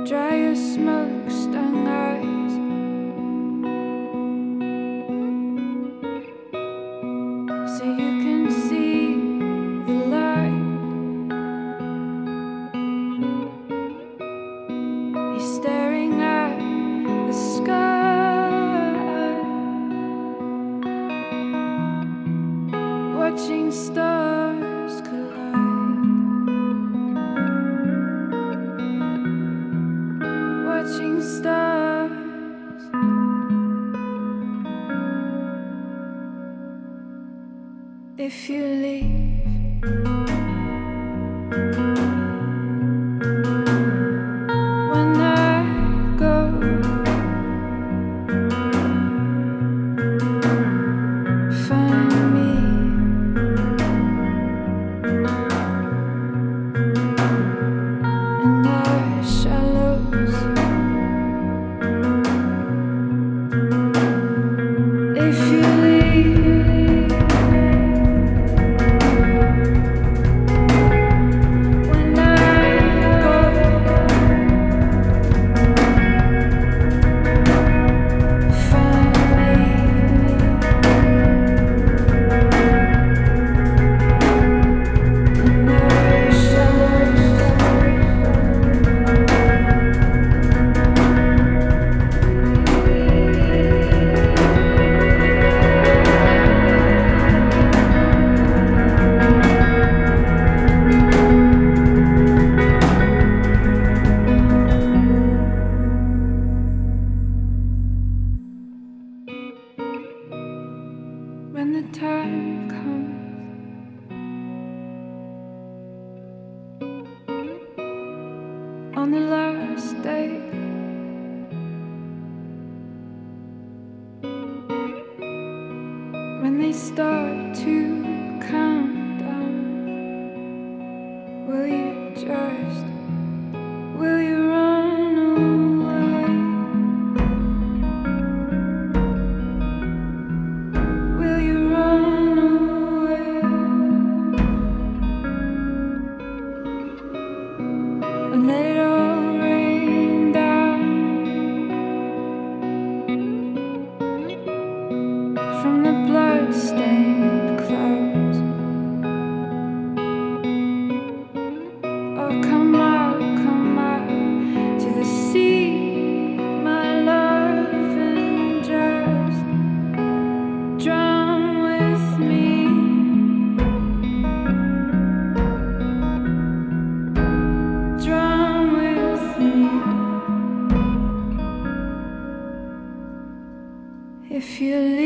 Dry your smoke-stung eyes. So you can see the light. You're staring at the sky, watching stars collide, watching stars. If you leave, when I go, find me in the shallows. If you leave, when I go, find me in the shallows. When the time comes, on the last day, when they start to count down, will you run away? Will you run away? And let it all rain down from the blood-stained clouds. Oh, come out to the sea, my love, and just drown with me. Drown with me. If you leave.